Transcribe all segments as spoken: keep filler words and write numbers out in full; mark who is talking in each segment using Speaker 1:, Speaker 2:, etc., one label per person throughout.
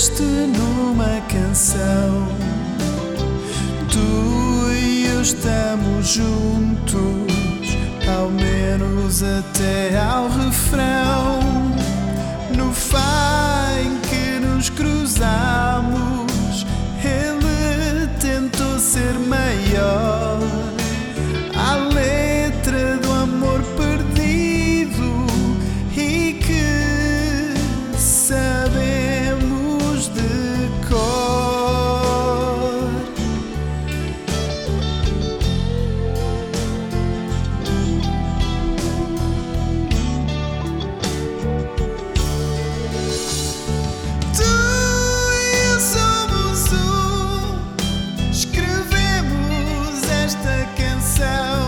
Speaker 1: escreveste numa canção. Tu e eu estamos juntos, ao menos até ao refrão. No fá em que nos cruzamos, ele tentou ser maior. A letra do amor perdido e que sabemos de cor. Tu e eu somos um, escrevemos esta canção.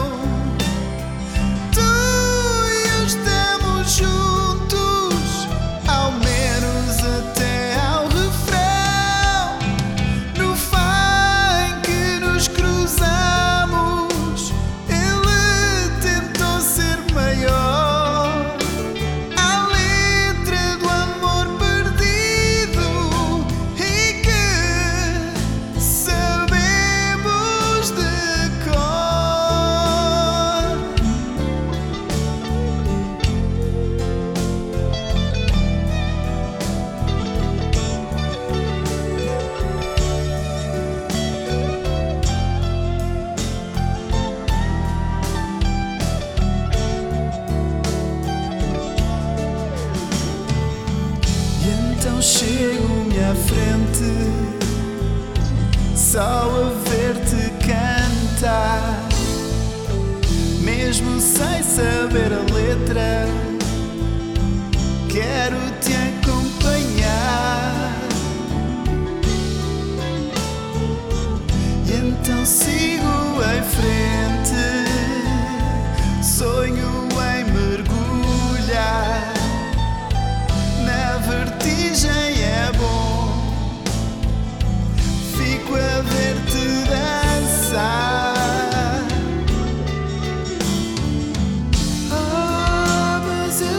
Speaker 1: Então chego-me à frente, só a ver-te cantar. Mesmo sem saber a letra, quero te acompanhar. E então sigo em frente, sonho em mergulhar. Na vertigem é bom, fico a ver-te dançar. Oh, mas eu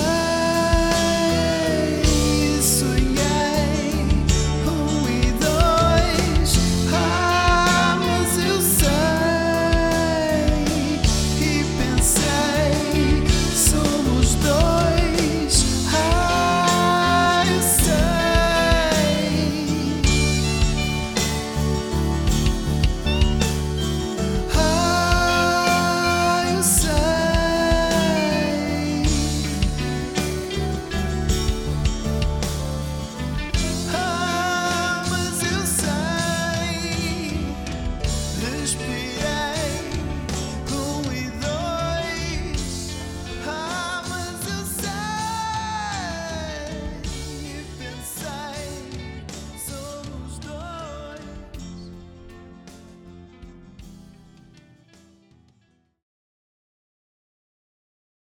Speaker 1: sei, sonhei um e dois. Ah, mas eu sei e pensei, somos dois. Respirar.